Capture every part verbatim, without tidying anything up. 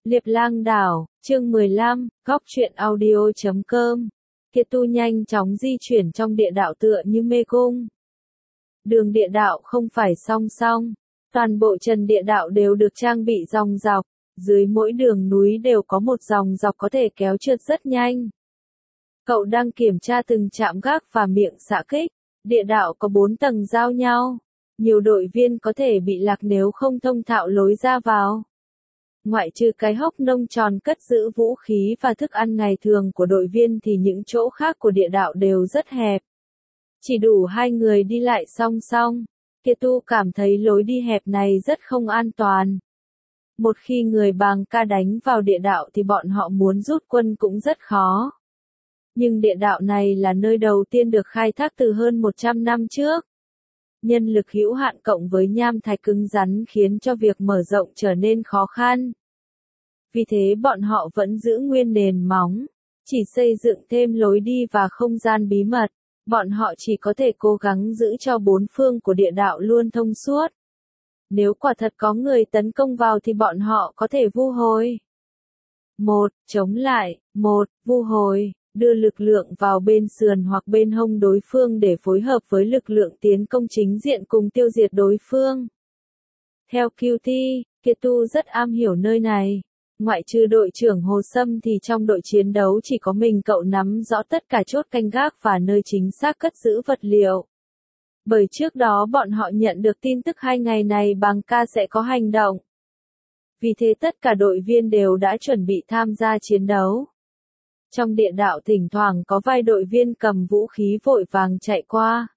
Liệp Lang Đảo, chương mười lăm, góc truyện audio chấm com. Kiệt Tu nhanh chóng di chuyển trong địa đạo tựa như mê cung. Đường địa đạo không phải song song, toàn bộ trần địa đạo đều được trang bị dòng dọc, dưới mỗi đường núi đều có một dòng dọc có thể kéo trượt rất nhanh. Cậu đang kiểm tra từng trạm gác và miệng xạ kích, địa đạo có bốn tầng giao nhau, nhiều đội viên có thể bị lạc nếu không thông thạo lối ra vào. Ngoại trừ cái hốc nông tròn cất giữ vũ khí và thức ăn ngày thường của đội viên thì những chỗ khác của địa đạo đều rất hẹp. Chỉ đủ hai người đi lại song song. Kiệt Tu cảm thấy lối đi hẹp này rất không an toàn. Một khi người Bàng Ca đánh vào địa đạo thì bọn họ muốn rút quân cũng rất khó. Nhưng địa đạo này là nơi đầu tiên được khai thác từ hơn một trăm năm trước. Nhân lực hữu hạn cộng với nham thạch cứng rắn khiến cho việc mở rộng trở nên khó khăn. Vì thế bọn họ vẫn giữ nguyên nền móng, chỉ xây dựng thêm lối đi và không gian bí mật. Bọn họ chỉ có thể cố gắng giữ cho bốn phương của địa đạo luôn thông suốt. Nếu quả thật có người tấn công vào thì bọn họ có thể vu hồi. Một, chống lại, một, vu hồi, đưa lực lượng vào bên sườn hoặc bên hông đối phương để phối hợp với lực lượng tiến công chính diện cùng tiêu diệt đối phương. Theo Q T, Kiệt Tu rất am hiểu nơi này. Ngoại trừ đội trưởng Hồ Sâm thì trong đội chiến đấu chỉ có mình cậu nắm rõ tất cả chốt canh gác và nơi chính xác cất giữ vật liệu. Bởi trước đó bọn họ nhận được tin tức hai ngày này Bàng Ca sẽ có hành động. Vì thế tất cả đội viên đều đã chuẩn bị tham gia chiến đấu. Trong địa đạo thỉnh thoảng có vài đội viên cầm vũ khí vội vàng chạy qua.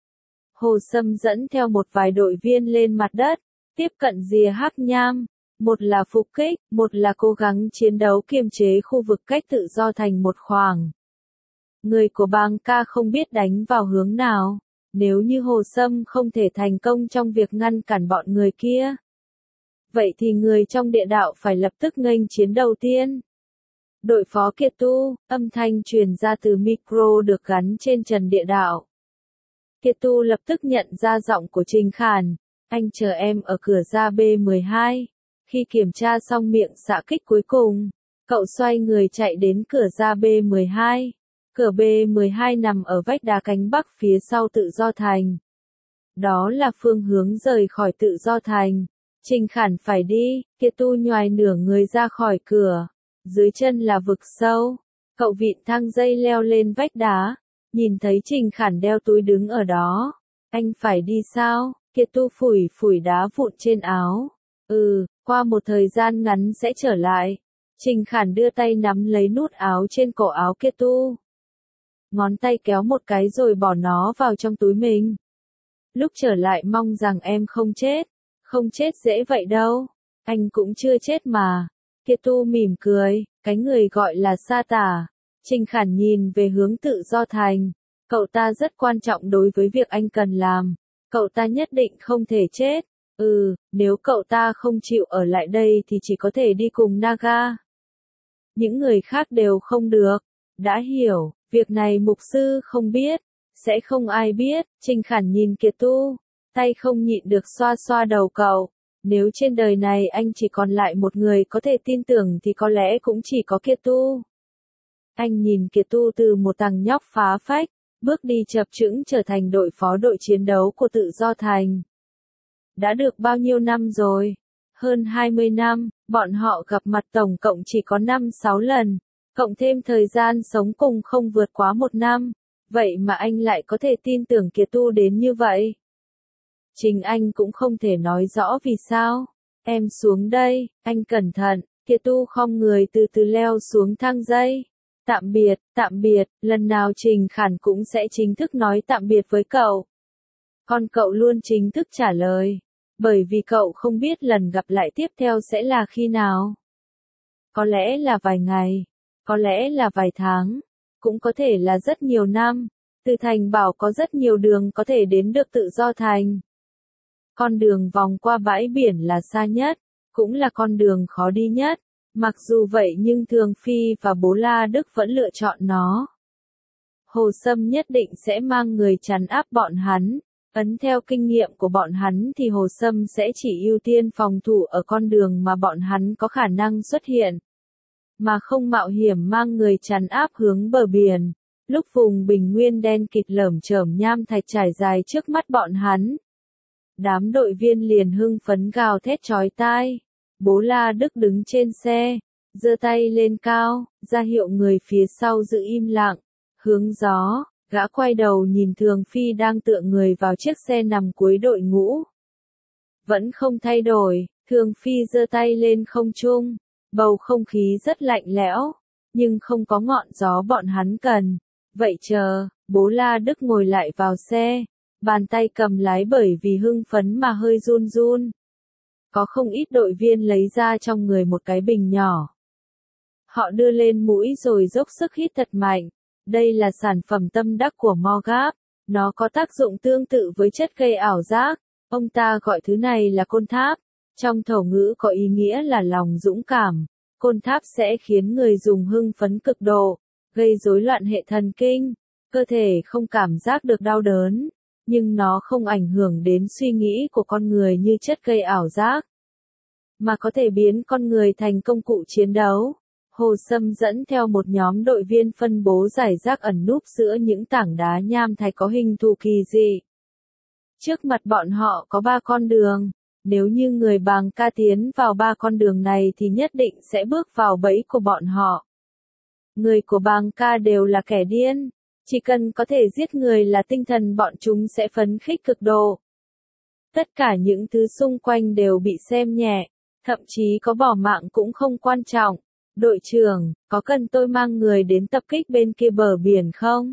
Hồ Sâm dẫn theo một vài đội viên lên mặt đất, tiếp cận rìa hắc nham. Một là phục kích, một là cố gắng chiến đấu kiềm chế khu vực cách tự do thành một khoảng. Người của Bàng Ca không biết đánh vào hướng nào, nếu như Hồ Sâm không thể thành công trong việc ngăn cản bọn người kia. Vậy thì người trong địa đạo phải lập tức nghênh chiến đầu tiên. Đội phó Kiệt Tu, âm thanh truyền ra từ micro được gắn trên trần địa đạo. Kiệt Tu lập tức nhận ra giọng của Trình Khản, anh chờ em ở cửa ra B mười hai. Khi kiểm tra xong miệng xạ kích cuối cùng, cậu xoay người chạy đến cửa ra B mười hai. Cửa B mười hai nằm ở vách đá cánh bắc phía sau tự do thành. Đó là phương hướng rời khỏi tự do thành. Trình Khản phải đi, Kiệt Tu nhoài nửa người ra khỏi cửa. Dưới chân là vực sâu. Cậu vịn thang dây leo lên vách đá. Nhìn thấy Trình Khản đeo túi đứng ở đó. Anh phải đi sao? Kiệt Tu phủi phủi đá vụn trên áo. Ừ, qua một thời gian ngắn sẽ trở lại. Trình Khản đưa tay nắm lấy nút áo trên cổ áo Kiệt Tu. Ngón tay kéo một cái rồi bỏ nó vào trong túi mình. Lúc trở lại mong rằng em không chết. Không chết dễ vậy đâu. Anh cũng chưa chết mà. Kiệt Tu mỉm cười, cái người gọi là Sa Tả. Trình Khản nhìn về hướng tự do thành. Cậu ta rất quan trọng đối với việc anh cần làm. Cậu ta nhất định không thể chết. Ừ, nếu cậu ta không chịu ở lại đây thì chỉ có thể đi cùng Naga. Những người khác đều không được. Đã hiểu, việc này mục sư không biết. Sẽ không ai biết. Trình Khản nhìn Kiệt Tu. Tay không nhịn được xoa xoa đầu cậu. Nếu trên đời này anh chỉ còn lại một người có thể tin tưởng thì có lẽ cũng chỉ có Kiệt Tu. Anh nhìn Kiệt Tu từ một thằng nhóc phá phách, bước đi chập chững trở thành đội phó đội chiến đấu của tự do thành. Đã được bao nhiêu năm rồi? Hơn hai mươi năm, bọn họ gặp mặt tổng cộng chỉ có năm sáu lần, cộng thêm thời gian sống cùng không vượt quá một năm. Vậy mà anh lại có thể tin tưởng Kiệt Tu đến như vậy. Chính anh cũng không thể nói rõ vì sao. Em xuống đây, anh cẩn thận. Kiệt Tu khom người từ từ leo xuống thang dây. Tạm biệt, tạm biệt, lần nào Trình Khản cũng sẽ chính thức nói tạm biệt với cậu. Còn cậu luôn chính thức trả lời. Bởi vì cậu không biết lần gặp lại tiếp theo sẽ là khi nào. Có lẽ là vài ngày, có lẽ là vài tháng, cũng có thể là rất nhiều năm. Từ thành bảo có rất nhiều đường có thể đến được tự do thành. Con đường vòng qua bãi biển là xa nhất, cũng là con đường khó đi nhất. Mặc dù vậy nhưng Thường Phi và Bố La Đức vẫn lựa chọn nó. Hồ Sâm nhất định sẽ mang người trấn áp bọn hắn. Ấn theo kinh nghiệm của bọn hắn thì Hồ Sâm sẽ chỉ ưu tiên phòng thủ ở con đường mà bọn hắn có khả năng xuất hiện, mà không mạo hiểm mang người trấn áp hướng bờ biển. Lúc vùng bình nguyên đen kịt lởm chởm nham thạch trải dài trước mắt bọn hắn, đám đội viên liền hưng phấn gào thét chói tai. Bố La Đức đứng trên xe, giơ tay lên cao, ra hiệu người phía sau giữ im lặng, hướng gió. Gã quay đầu nhìn Thường Phi đang tựa người vào chiếc xe nằm cuối đội ngũ. Vẫn không thay đổi, Thường Phi giơ tay lên không trung, bầu không khí rất lạnh lẽo, nhưng không có ngọn gió bọn hắn cần. Vậy chờ, bố La Đức ngồi lại vào xe, bàn tay cầm lái bởi vì hưng phấn mà hơi run run. Có không ít đội viên lấy ra trong người một cái bình nhỏ. Họ đưa lên mũi rồi dốc sức hít thật mạnh. Đây là sản phẩm tâm đắc của Morgap, nó có tác dụng tương tự với chất gây ảo giác, ông ta gọi thứ này là côn tháp, trong thổ ngữ có ý nghĩa là lòng dũng cảm. Côn tháp sẽ khiến người dùng hưng phấn cực độ, gây rối loạn hệ thần kinh, cơ thể không cảm giác được đau đớn, nhưng nó không ảnh hưởng đến suy nghĩ của con người như chất gây ảo giác, mà có thể biến con người thành công cụ chiến đấu. Hồ Sâm dẫn theo một nhóm đội viên phân bố rải rác ẩn núp giữa những tảng đá nham thạch có hình thù kỳ dị. Trước mặt bọn họ có ba con đường, nếu như người Bàng Ca tiến vào ba con đường này thì nhất định sẽ bước vào bẫy của bọn họ. Người của Bàng Ca đều là kẻ điên, chỉ cần có thể giết người là tinh thần bọn chúng sẽ phấn khích cực độ. Tất cả những thứ xung quanh đều bị xem nhẹ, thậm chí có bỏ mạng cũng không quan trọng. Đội trưởng, có cần tôi mang người đến tập kích bên kia bờ biển không?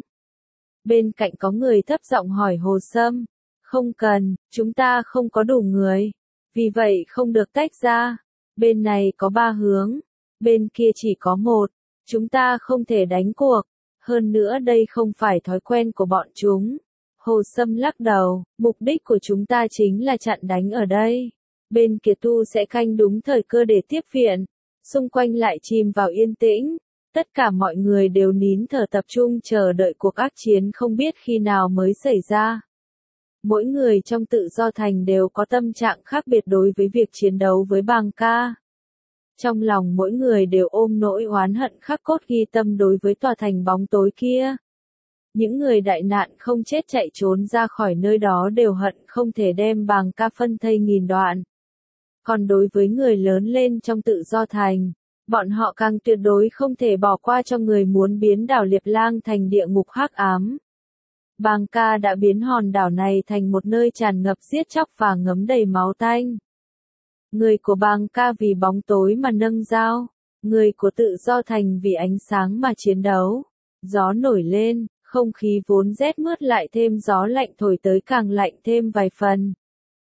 Bên cạnh có người thấp giọng hỏi Hồ Sâm. Không cần, chúng ta không có đủ người. Vì vậy không được tách ra. Bên này có ba hướng, bên kia chỉ có một. Chúng ta không thể đánh cuộc. Hơn nữa đây không phải thói quen của bọn chúng. Hồ Sâm lắc đầu, mục đích của chúng ta chính là chặn đánh ở đây. Bên kia tu sẽ canh đúng thời cơ để tiếp viện. Xung quanh lại chìm vào yên tĩnh, tất cả mọi người đều nín thở tập trung chờ đợi cuộc ác chiến không biết khi nào mới xảy ra. Mỗi người trong tự do thành đều có tâm trạng khác biệt đối với việc chiến đấu với Bàng Ca. Trong lòng mỗi người đều ôm nỗi oán hận khắc cốt ghi tâm đối với tòa thành bóng tối kia. Những người đại nạn không chết chạy trốn ra khỏi nơi đó đều hận không thể đem Bàng Ca phân thây nghìn đoạn. Còn đối với người lớn lên trong tự do thành, bọn họ càng tuyệt đối không thể bỏ qua cho người muốn biến đảo Liệp Lang thành địa ngục hắc ám. Bàng Ca đã biến hòn đảo này thành một nơi tràn ngập giết chóc và ngấm đầy máu tanh. Người của Bàng Ca vì bóng tối mà nâng dao, người của tự do thành vì ánh sáng mà chiến đấu. Gió nổi lên, không khí vốn rét mướt lại thêm gió lạnh thổi tới càng lạnh thêm vài phần.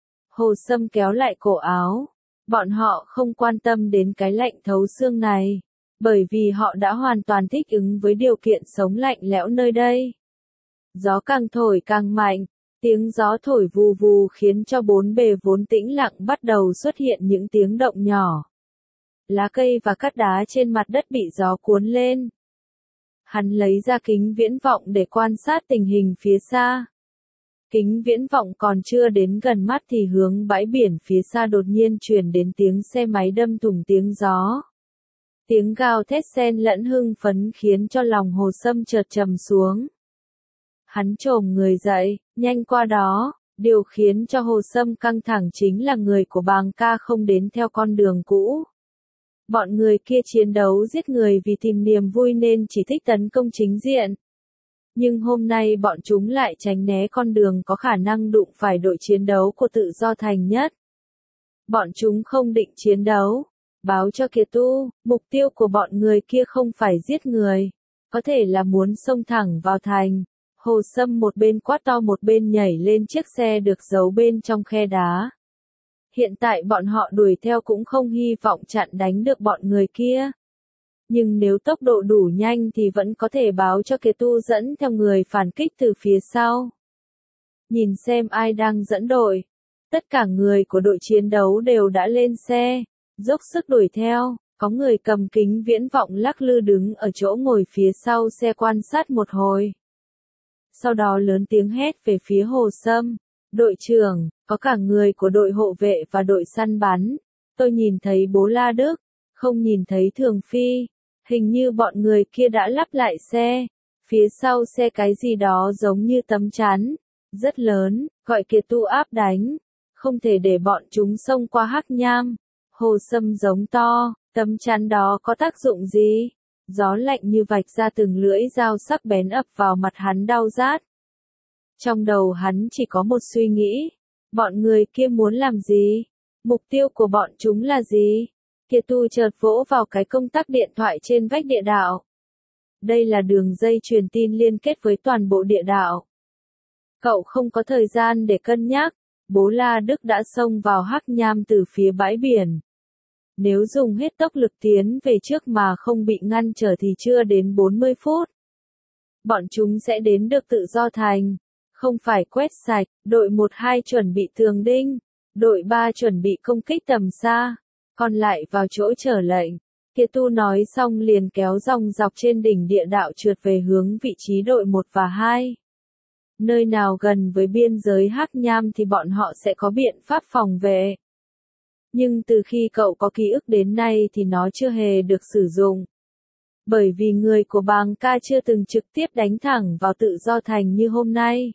Hồ Sâm kéo lại cổ áo. Bọn họ không quan tâm đến cái lạnh thấu xương này, bởi vì họ đã hoàn toàn thích ứng với điều kiện sống lạnh lẽo nơi đây. Gió càng thổi càng mạnh, tiếng gió thổi vù vù khiến cho bốn bề vốn tĩnh lặng bắt đầu xuất hiện những tiếng động nhỏ. Lá cây và cát đá trên mặt đất bị gió cuốn lên. Hắn lấy ra kính viễn vọng để quan sát tình hình phía xa. Kính viễn vọng còn chưa đến gần mắt thì hướng bãi biển phía xa đột nhiên truyền đến tiếng xe máy đâm thủng tiếng gió. Tiếng gào thét xen lẫn hưng phấn khiến cho lòng Hồ Sâm chợt trầm xuống. Hắn chồm người dậy, nhanh qua đó, điều khiến cho Hồ Sâm căng thẳng chính là người của Bàng Ca không đến theo con đường cũ. Bọn người kia chiến đấu giết người vì tìm niềm vui nên chỉ thích tấn công chính diện. Nhưng hôm nay bọn chúng lại tránh né con đường có khả năng đụng phải đội chiến đấu của tự do thành nhất. Bọn chúng không định chiến đấu. Báo cho Kiệt Tu, mục tiêu của bọn người kia không phải giết người, có thể là muốn xông thẳng vào thành. Hồ Sâm một bên quát to một bên nhảy lên chiếc xe được giấu bên trong khe đá. Hiện tại bọn họ đuổi theo cũng không hy vọng chặn đánh được bọn người kia. Nhưng nếu tốc độ đủ nhanh thì vẫn có thể báo cho Kiệt Tu dẫn theo người phản kích từ phía sau. Nhìn xem ai đang dẫn đội. Tất cả người của đội chiến đấu đều đã lên xe, dốc sức đuổi theo. Có người cầm kính viễn vọng lắc lư đứng ở chỗ ngồi phía sau xe quan sát một hồi. Sau đó lớn tiếng hét về phía Hồ Sâm. Đội trưởng, có cả người của đội hộ vệ và đội săn bắn. Tôi nhìn thấy bố La Đức, không nhìn thấy Thường Phi. Hình như bọn người kia đã lắp lại xe. Phía sau xe cái gì đó giống như tấm chắn. Rất lớn, gọi Kiệt Tu áp đánh. Không thể để bọn chúng xông qua Hắc Nham. Hồ Sâm giống to, tấm chắn đó có tác dụng gì? Gió lạnh như vạch ra từng lưỡi dao sắc bén ập vào mặt hắn đau rát. Trong đầu hắn chỉ có một suy nghĩ. Bọn người kia muốn làm gì? Mục tiêu của bọn chúng là gì? Kiệt Tu chợt vỗ vào cái công tắc điện thoại trên vách địa đạo. Đây là đường dây truyền tin liên kết với toàn bộ địa đạo. Cậu không có thời gian để cân nhắc. Bố La Đức đã xông vào Hắc Nham từ phía bãi biển. Nếu dùng hết tốc lực tiến về trước mà không bị ngăn trở thì chưa đến bốn mươi phút. Bọn chúng sẽ đến được Tự Do Thành. Không phải quét sạch, đội một hai chuẩn bị tường đinh, đội ba chuẩn bị công kích tầm xa, còn lại vào chỗ chờ lệnh. Kiệt Tu nói xong liền kéo dòng dọc trên đỉnh địa đạo trượt về hướng vị trí đội một và hai. Nơi nào gần với biên giới Hắc Nham thì bọn họ sẽ có biện pháp phòng vệ. Nhưng từ khi cậu có ký ức đến nay thì nó chưa hề được sử dụng. Bởi vì người của Bàng Ca chưa từng trực tiếp đánh thẳng vào Tự Do Thành như hôm nay.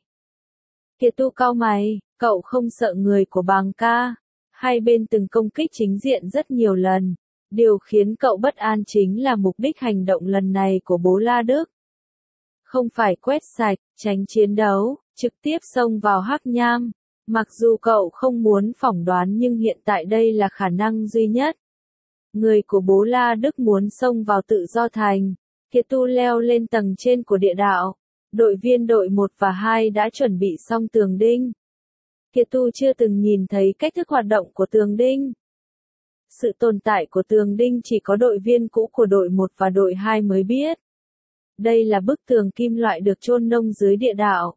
Kiệt Tu cau mày, cậu không sợ người của Bàng Ca. Hai bên từng công kích chính diện rất nhiều lần. Điều khiến cậu bất an chính là mục đích hành động lần này của bố La Đức. Không phải quét sạch, tránh chiến đấu, trực tiếp xông vào Hắc Nham. Mặc dù cậu không muốn phỏng đoán nhưng hiện tại đây là khả năng duy nhất. Người của bố La Đức muốn xông vào Tự Do Thành. Kiệt Tu leo lên tầng trên của địa đạo. Đội viên đội một và hai đã chuẩn bị xong tường đinh. Kiệt Tu chưa từng nhìn thấy cách thức hoạt động của tường đinh. Sự tồn tại của tường đinh chỉ có đội viên cũ của đội một và đội hai mới biết. Đây là bức tường kim loại được chôn nông dưới địa đạo.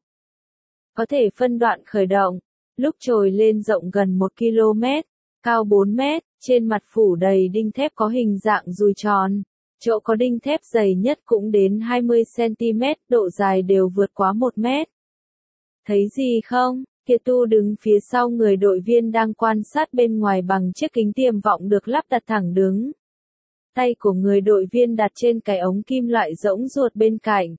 Có thể phân đoạn khởi động, lúc trồi lên rộng gần một ki lô mét, cao bốn mét, trên mặt phủ đầy đinh thép có hình dạng dùi tròn. Chỗ có đinh thép dày nhất cũng đến hai mươi xăng ti mét, độ dài đều vượt quá một mét. Thấy gì không? Kiệt Tu đứng phía sau người đội viên đang quan sát bên ngoài bằng chiếc kính tiềm vọng được lắp đặt thẳng đứng. Tay của người đội viên đặt trên cái ống kim loại rỗng ruột bên cạnh.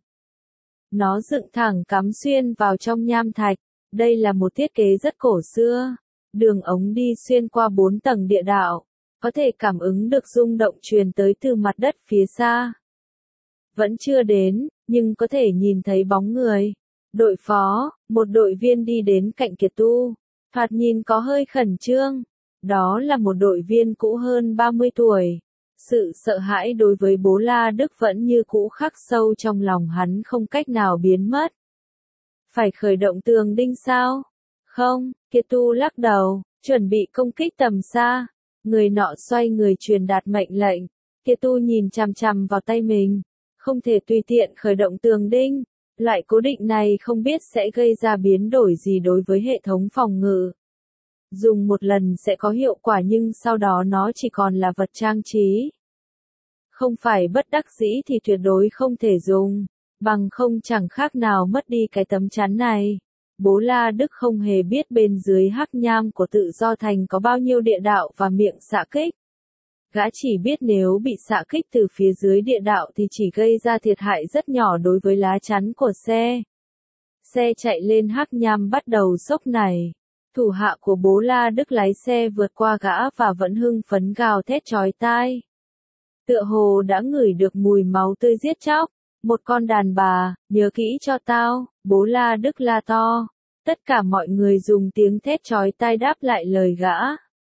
Nó dựng thẳng cắm xuyên vào trong nham thạch. Đây là một thiết kế rất cổ xưa. Đường ống đi xuyên qua bốn tầng địa đạo. Có thể cảm ứng được rung động truyền tới từ mặt đất phía xa. Vẫn chưa đến, nhưng có thể nhìn thấy bóng người. Đội phó, một đội viên đi đến cạnh Kiệt Tu. Thoạt nhìn có hơi khẩn trương. Đó là một đội viên cũ hơn ba mươi tuổi. Sự sợ hãi đối với bố La Đức vẫn như cũ khắc sâu trong lòng hắn không cách nào biến mất. Phải khởi động tường đinh sao? Không, Kiệt Tu lắc đầu, chuẩn bị công kích tầm xa. Người nọ xoay người truyền đạt mệnh lệnh. Kiệt Tu nhìn chằm chằm vào tay mình. Không thể tùy tiện khởi động tường đinh. Loại cố định này không biết sẽ gây ra biến đổi gì đối với hệ thống phòng ngự. Dùng một lần sẽ có hiệu quả nhưng sau đó nó chỉ còn là vật trang trí. Không phải bất đắc dĩ thì tuyệt đối không thể dùng. Bằng không chẳng khác nào mất đi cái tấm chắn này. Bố La Đức không hề biết bên dưới Hắc Nham của Tự Do Thành có bao nhiêu địa đạo và miệng xạ kích. Gã chỉ biết nếu bị xạ kích từ phía dưới địa đạo thì chỉ gây ra thiệt hại rất nhỏ đối với lá chắn của xe. Xe chạy lên Hắc Nham bắt đầu sốc này. Thủ hạ của bố La Đức lái xe vượt qua gã và vẫn hưng phấn gào thét chói tai. Tựa hồ đã ngửi được mùi máu tươi giết chóc. Một con đàn bà, nhớ kỹ cho tao, bố La Đức la to. Tất cả mọi người dùng tiếng thét chói tai đáp lại lời gã.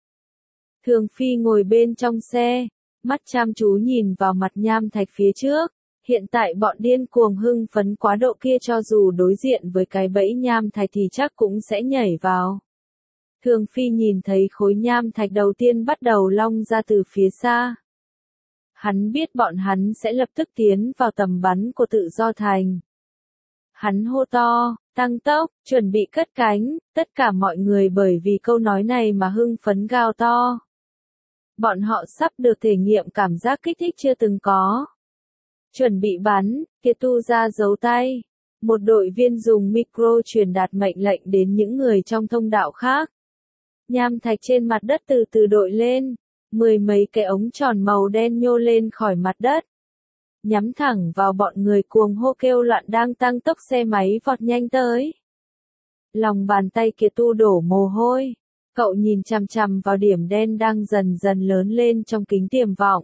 Thường Phi ngồi bên trong xe, mắt chăm chú nhìn vào mặt nham thạch phía trước. Hiện tại bọn điên cuồng hưng phấn quá độ kia cho dù đối diện với cái bẫy nham thạch thì chắc cũng sẽ nhảy vào. Thường Phi nhìn thấy khối nham thạch đầu tiên bắt đầu long ra từ phía xa. Hắn biết bọn hắn sẽ lập tức tiến vào tầm bắn của Tự Do Thành. Hắn hô to, tăng tốc, chuẩn bị cất cánh, tất cả mọi người bởi vì câu nói này mà hưng phấn gào to. Bọn họ sắp được thể nghiệm cảm giác kích thích chưa từng có. Chuẩn bị bắn, Kiệt Tu ra giấu tay. Một đội viên dùng micro truyền đạt mệnh lệnh đến những người trong thông đạo khác. Nham thạch trên mặt đất từ từ đội lên, mười mấy cái ống tròn màu đen nhô lên khỏi mặt đất. Nhắm thẳng vào bọn người cuồng hô kêu loạn đang tăng tốc xe máy vọt nhanh tới. Lòng bàn tay Kiệt Tu đổ mồ hôi. Cậu nhìn chằm chằm vào điểm đen đang dần dần lớn lên trong kính tiềm vọng.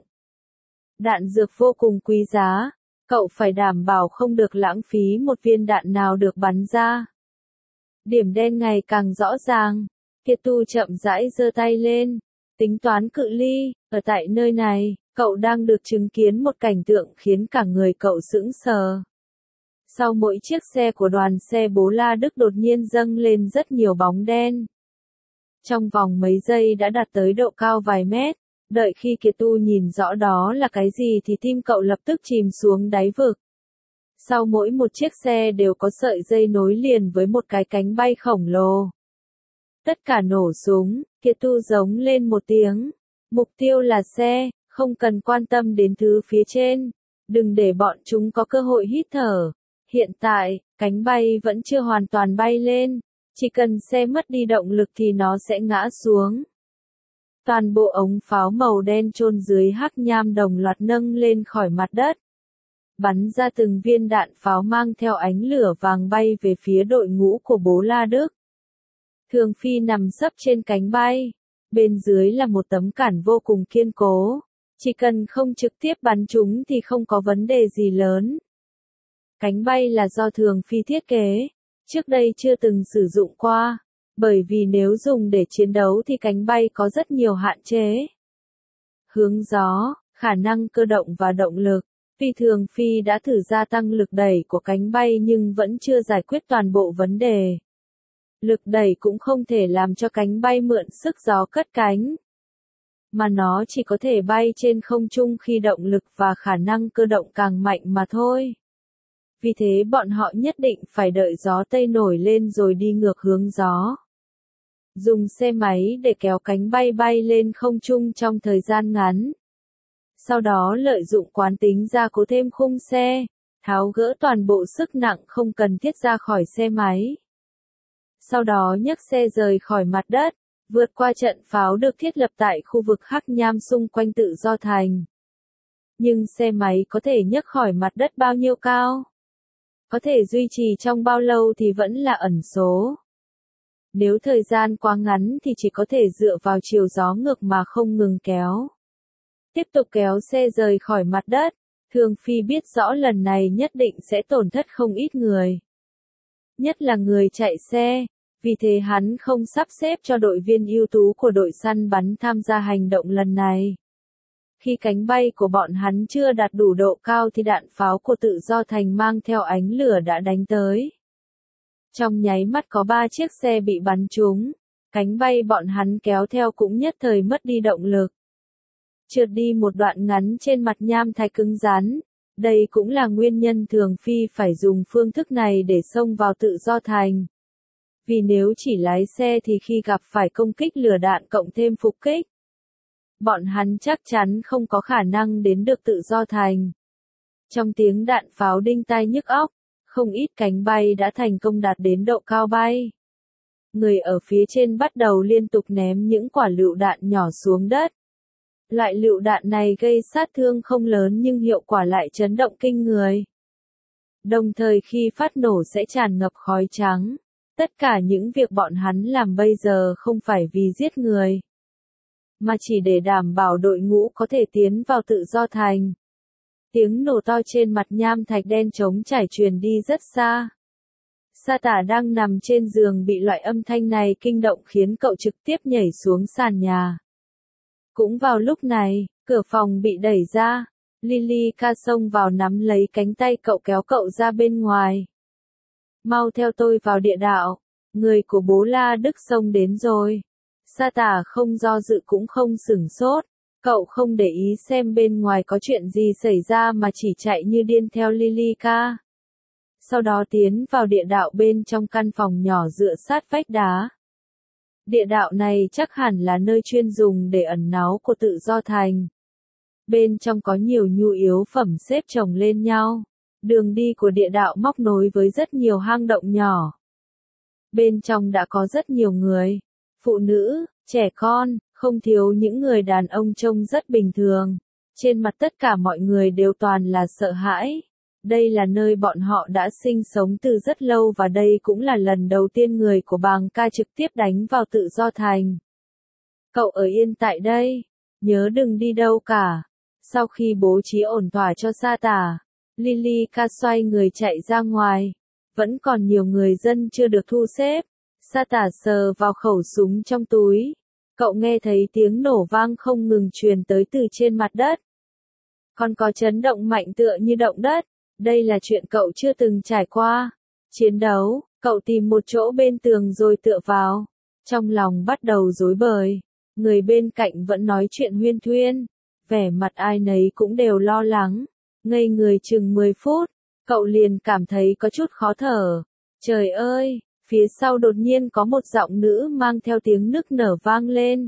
Đạn dược vô cùng quý giá. Cậu phải đảm bảo không được lãng phí một viên đạn nào được bắn ra. Điểm đen ngày càng rõ ràng. Kiệt Tu chậm rãi giơ tay lên. Tính toán cự ly. Ở tại nơi này, cậu đang được chứng kiến một cảnh tượng khiến cả người cậu sững sờ. Sau mỗi chiếc xe của đoàn xe Bố La Đức đột nhiên dâng lên rất nhiều bóng đen. Trong vòng mấy giây đã đạt tới độ cao vài mét. Đợi khi Kiệt Tu nhìn rõ đó là cái gì thì tim cậu lập tức chìm xuống đáy vực. Sau mỗi một chiếc xe đều có sợi dây nối liền với một cái cánh bay khổng lồ. Tất cả nổ súng, Kiệt Tu giống lên một tiếng. Mục tiêu là xe, không cần quan tâm đến thứ phía trên. Đừng để bọn chúng có cơ hội hít thở. Hiện tại, cánh bay vẫn chưa hoàn toàn bay lên. Chỉ cần xe mất đi động lực thì nó sẽ ngã xuống. Toàn bộ ống pháo màu đen chôn dưới hắc nham đồng loạt nâng lên khỏi mặt đất. Bắn ra từng viên đạn pháo mang theo ánh lửa vàng bay về phía đội ngũ của Bố La Đức. Thường Phi nằm sấp trên cánh bay. Bên dưới là một tấm cản vô cùng kiên cố. Chỉ cần không trực tiếp bắn chúng thì không có vấn đề gì lớn. Cánh bay là do Thường Phi thiết kế. Trước đây chưa từng sử dụng qua. Bởi vì nếu dùng để chiến đấu thì cánh bay có rất nhiều hạn chế. Hướng gió, khả năng cơ động và động lực. Phi Thường Phi đã thử gia tăng lực đẩy của cánh bay nhưng vẫn chưa giải quyết toàn bộ vấn đề. Lực đẩy cũng không thể làm cho cánh bay mượn sức gió cất cánh. Mà nó chỉ có thể bay trên không trung khi động lực và khả năng cơ động càng mạnh mà thôi. Vì thế bọn họ nhất định phải đợi gió Tây nổi lên rồi đi ngược hướng gió. Dùng xe máy để kéo cánh bay bay lên không trung trong thời gian ngắn. Sau đó lợi dụng quán tính gia cố thêm khung xe, tháo gỡ toàn bộ sức nặng không cần thiết ra khỏi xe máy. Sau đó nhấc xe rời khỏi mặt đất, vượt qua trận pháo được thiết lập tại khu vực hắc nham xung quanh Tự Do Thành. Nhưng xe máy có thể nhấc khỏi mặt đất bao nhiêu cao? Có thể duy trì trong bao lâu thì vẫn là ẩn số. Nếu thời gian quá ngắn thì chỉ có thể dựa vào chiều gió ngược mà không ngừng kéo. Tiếp tục kéo xe rời khỏi mặt đất, Thường Phi biết rõ lần này nhất định sẽ tổn thất không ít người. Nhất là người chạy xe, vì thế hắn không sắp xếp cho đội viên ưu tú của đội săn bắn tham gia hành động lần này. Khi cánh bay của bọn hắn chưa đạt đủ độ cao thì đạn pháo của Tự Do Thành mang theo ánh lửa đã đánh tới. Trong nháy mắt có ba chiếc xe bị bắn trúng, cánh bay bọn hắn kéo theo cũng nhất thời mất đi động lực. Trượt đi một đoạn ngắn trên mặt nham thạch cứng rắn, đây cũng là nguyên nhân Thường Phi phải dùng phương thức này để xông vào Tự Do Thành. Vì nếu chỉ lái xe thì khi gặp phải công kích lửa đạn cộng thêm phục kích, bọn hắn chắc chắn không có khả năng đến được Tự Do Thành. Trong tiếng đạn pháo đinh tai nhức óc, không ít cánh bay đã thành công đạt đến độ cao bay. Người ở phía trên bắt đầu liên tục ném những quả lựu đạn nhỏ xuống đất. Loại lựu đạn này gây sát thương không lớn nhưng hiệu quả lại chấn động kinh người. Đồng thời khi phát nổ sẽ tràn ngập khói trắng. Tất cả những việc bọn hắn làm bây giờ không phải vì giết người, mà chỉ để đảm bảo đội ngũ có thể tiến vào Tự Do Thành. Tiếng nổ to trên mặt nham thạch đen trống trải truyền đi rất xa. Sa Tả đang nằm trên giường bị loại âm thanh này kinh động khiến cậu trực tiếp nhảy xuống sàn nhà. Cũng vào lúc này, cửa phòng bị đẩy ra, Lily ca xông vào nắm lấy cánh tay cậu kéo cậu ra bên ngoài. Mau theo tôi vào địa đạo, người của Bố La Đức xông đến rồi. Sa Tả không do dự cũng không sửng sốt, cậu không để ý xem bên ngoài có chuyện gì xảy ra mà chỉ chạy như điên theo Lily ca. Sau đó tiến vào địa đạo bên trong căn phòng nhỏ dựa sát vách đá. Địa đạo này chắc hẳn là nơi chuyên dùng để ẩn náu của Tự Do Thành. Bên trong có nhiều nhu yếu phẩm xếp chồng lên nhau. Đường đi của địa đạo móc nối với rất nhiều hang động nhỏ. Bên trong đã có rất nhiều người, phụ nữ, trẻ con, không thiếu những người đàn ông trông rất bình thường. Trên mặt tất cả mọi người đều toàn là sợ hãi. Đây là nơi bọn họ đã sinh sống từ rất lâu và đây cũng là lần đầu tiên người của Bàng Ca trực tiếp đánh vào Tự Do Thành. Cậu ở yên tại đây, nhớ đừng đi đâu cả. Sau khi bố trí ổn thỏa cho Sa Tả, Lily Ca xoay người chạy ra ngoài. Vẫn còn nhiều người dân chưa được thu xếp. Sa Tả sờ vào khẩu súng trong túi. Cậu nghe thấy tiếng nổ vang không ngừng truyền tới từ trên mặt đất. Còn có chấn động mạnh tựa như động đất. Đây là chuyện cậu chưa từng trải qua. Chiến đấu, cậu tìm một chỗ bên tường rồi tựa vào. Trong lòng bắt đầu rối bời. Người bên cạnh vẫn nói chuyện huyên thuyên. Vẻ mặt ai nấy cũng đều lo lắng. Ngây người chừng mười phút, cậu liền cảm thấy có chút khó thở. Trời ơi, phía sau đột nhiên có một giọng nữ mang theo tiếng nức nở vang lên.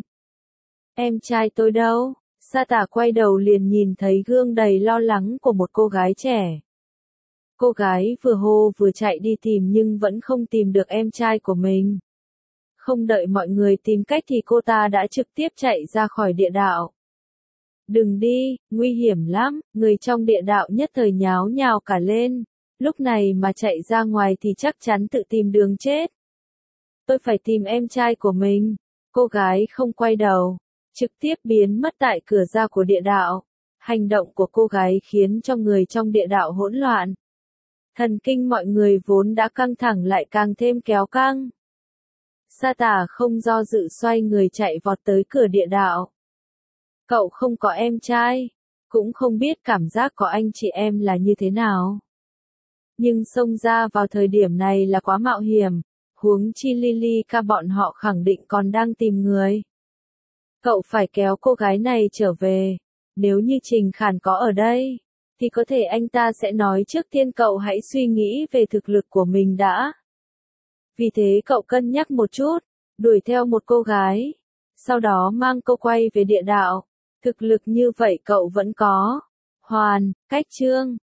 Em trai tôi đâu? Sa Tả quay đầu liền nhìn thấy gương đầy lo lắng của một cô gái trẻ. Cô gái vừa hô vừa chạy đi tìm nhưng vẫn không tìm được em trai của mình. Không đợi mọi người tìm cách thì cô ta đã trực tiếp chạy ra khỏi địa đạo. Đừng đi, nguy hiểm lắm, người trong địa đạo nhất thời nháo nhào cả lên. Lúc này mà chạy ra ngoài thì chắc chắn tự tìm đường chết. Tôi phải tìm em trai của mình. Cô gái không quay đầu, trực tiếp biến mất tại cửa ra của địa đạo. Hành động của cô gái khiến cho người trong địa đạo hỗn loạn. Thần kinh mọi người vốn đã căng thẳng lại càng thêm kéo căng. Sa Tả không do dự xoay người chạy vọt tới cửa địa đạo. Cậu không có em trai, cũng không biết cảm giác có anh chị em là như thế nào. Nhưng xông ra vào thời điểm này là quá mạo hiểm, huống chi Lily Ca bọn họ khẳng định còn đang tìm người. Cậu phải kéo cô gái này trở về, nếu như Trình Khản có ở đây, thì có thể anh ta sẽ nói trước tiên cậu hãy suy nghĩ về thực lực của mình đã. Vì thế cậu cân nhắc một chút, đuổi theo một cô gái, sau đó mang cô quay về địa đạo. Thực lực như vậy cậu vẫn có. Hoàn, cách chương.